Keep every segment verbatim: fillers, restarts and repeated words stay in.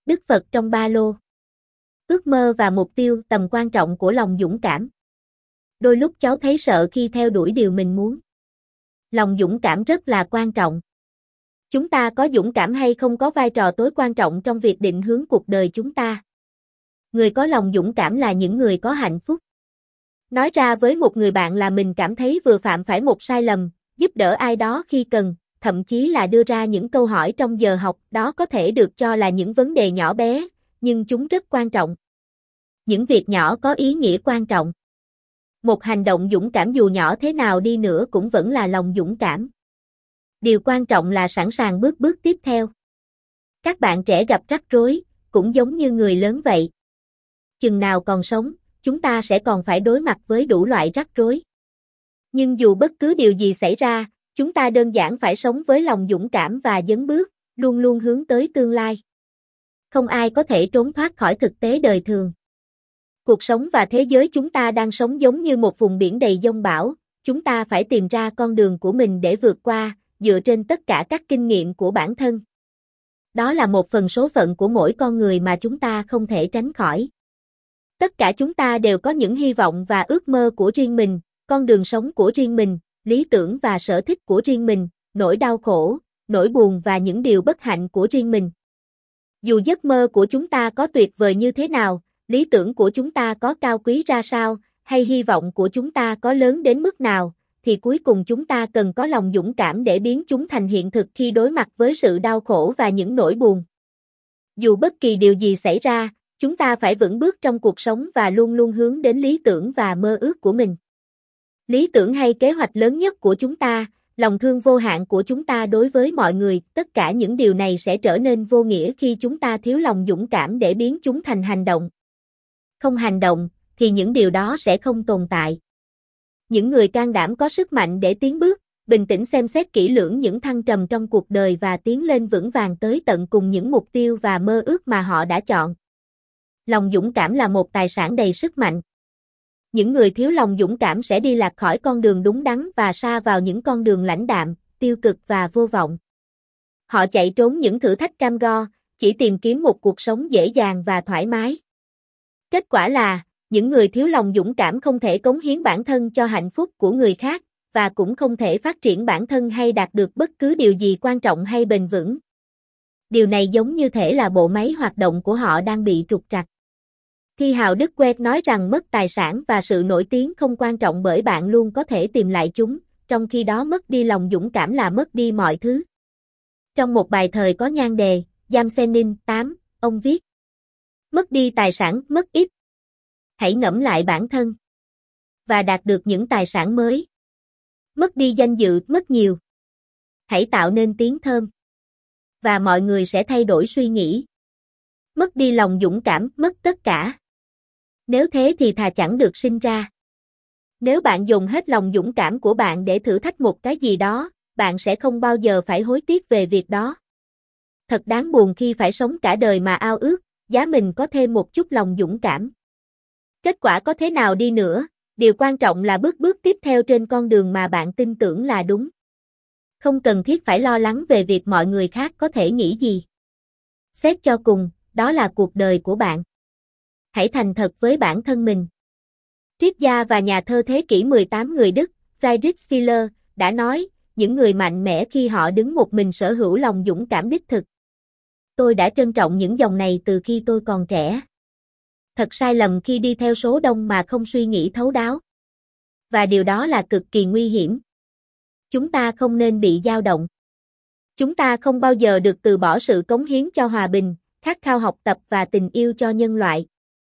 Đức Phật trong ba lô. Ước mơ và mục tiêu, tầm quan trọng của lòng dũng cảm. Đôi lúc cháu thấy sợ khi theo đuổi điều mình muốn. Lòng dũng cảm rất là quan trọng. Chúng ta có dũng cảm hay không có vai trò tối quan trọng trong việc định hướng cuộc đời chúng ta. Người có lòng dũng cảm là những người có hạnh phúc. Nói ra với một người bạn là mình cảm thấy vừa phạm phải một sai lầm, giúp đỡ ai đó khi cần, thậm chí là đưa ra những câu hỏi trong giờ học, đó có thể được cho là những vấn đề nhỏ bé, nhưng chúng rất quan trọng. Những việc nhỏ có ý nghĩa quan trọng. Một hành động dũng cảm dù nhỏ thế nào đi nữa cũng vẫn là lòng dũng cảm. Điều quan trọng là sẵn sàng bước bước tiếp theo. Các bạn trẻ gặp rắc rối, cũng giống như người lớn vậy. Chừng nào còn sống, chúng ta sẽ còn phải đối mặt với đủ loại rắc rối. Nhưng dù bất cứ điều gì xảy ra, chúng ta đơn giản phải sống với lòng dũng cảm và dấn bước, luôn luôn hướng tới tương lai. Không ai có thể trốn thoát khỏi thực tế đời thường. Cuộc sống và thế giới chúng ta đang sống giống như một vùng biển đầy giông bão, chúng ta phải tìm ra con đường của mình để vượt qua, dựa trên tất cả các kinh nghiệm của bản thân. Đó là một phần số phận của mỗi con người mà chúng ta không thể tránh khỏi. Tất cả chúng ta đều có những hy vọng và ước mơ của riêng mình, con đường sống của riêng mình, lý tưởng và sở thích của riêng mình, nỗi đau khổ, nỗi buồn và những điều bất hạnh của riêng mình. Dù giấc mơ của chúng ta có tuyệt vời như thế nào, lý tưởng của chúng ta có cao quý ra sao, hay hy vọng của chúng ta có lớn đến mức nào, thì cuối cùng chúng ta cần có lòng dũng cảm để biến chúng thành hiện thực khi đối mặt với sự đau khổ và những nỗi buồn. Dù bất kỳ điều gì xảy ra, chúng ta phải vững bước trong cuộc sống và luôn luôn hướng đến lý tưởng và mơ ước của mình. Lý tưởng hay kế hoạch lớn nhất của chúng ta, lòng thương vô hạn của chúng ta đối với mọi người, tất cả những điều này sẽ trở nên vô nghĩa khi chúng ta thiếu lòng dũng cảm để biến chúng thành hành động. Không hành động, thì những điều đó sẽ không tồn tại. Những người can đảm có sức mạnh để tiến bước, bình tĩnh xem xét kỹ lưỡng những thăng trầm trong cuộc đời và tiến lên vững vàng tới tận cùng những mục tiêu và mơ ước mà họ đã chọn. Lòng dũng cảm là một tài sản đầy sức mạnh. Những người thiếu lòng dũng cảm sẽ đi lạc khỏi con đường đúng đắn và sa vào những con đường lãnh đạm, tiêu cực và vô vọng. Họ chạy trốn những thử thách cam go, chỉ tìm kiếm một cuộc sống dễ dàng và thoải mái. Kết quả là, những người thiếu lòng dũng cảm không thể cống hiến bản thân cho hạnh phúc của người khác, và cũng không thể phát triển bản thân hay đạt được bất cứ điều gì quan trọng hay bền vững. Điều này giống như thể là bộ máy hoạt động của họ đang bị trục trặc. Thi hào Đức Quét nói rằng mất tài sản và sự nổi tiếng không quan trọng bởi bạn luôn có thể tìm lại chúng, trong khi đó mất đi lòng dũng cảm là mất đi mọi thứ. Trong một bài thời có nhan đề, Yamsenin tám, ông viết: mất đi tài sản, mất ít. Hãy ngẫm lại bản thân và đạt được những tài sản mới. Mất đi danh dự, mất nhiều. Hãy tạo nên tiếng thơm và mọi người sẽ thay đổi suy nghĩ. Mất đi lòng dũng cảm, mất tất cả. Nếu thế thì thà chẳng được sinh ra. Nếu bạn dùng hết lòng dũng cảm của bạn để thử thách một cái gì đó, bạn sẽ không bao giờ phải hối tiếc về việc đó. Thật đáng buồn khi phải sống cả đời mà ao ước, giá mình có thêm một chút lòng dũng cảm. Kết quả có thế nào đi nữa, điều quan trọng là bước bước tiếp theo trên con đường mà bạn tin tưởng là đúng. Không cần thiết phải lo lắng về việc mọi người khác có thể nghĩ gì. Xét cho cùng, đó là cuộc đời của bạn. Hãy thành thật với bản thân mình. Triết gia và nhà thơ thế kỷ mười tám người Đức, Friedrich Schiller, đã nói, những người mạnh mẽ khi họ đứng một mình sở hữu lòng dũng cảm đích thực. Tôi đã trân trọng những dòng này từ khi tôi còn trẻ. Thật sai lầm khi đi theo số đông mà không suy nghĩ thấu đáo. Và điều đó là cực kỳ nguy hiểm. Chúng ta không nên bị dao động. Chúng ta không bao giờ được từ bỏ sự cống hiến cho hòa bình, khát khao học tập và tình yêu cho nhân loại.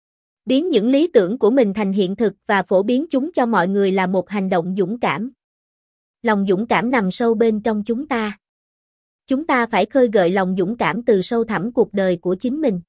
Biến những lý tưởng của mình thành hiện thực và phổ biến chúng cho mọi người là một hành động dũng cảm. Lòng dũng cảm nằm sâu bên trong chúng ta. Chúng ta phải khơi gợi lòng dũng cảm từ sâu thẳm cuộc đời của chính mình.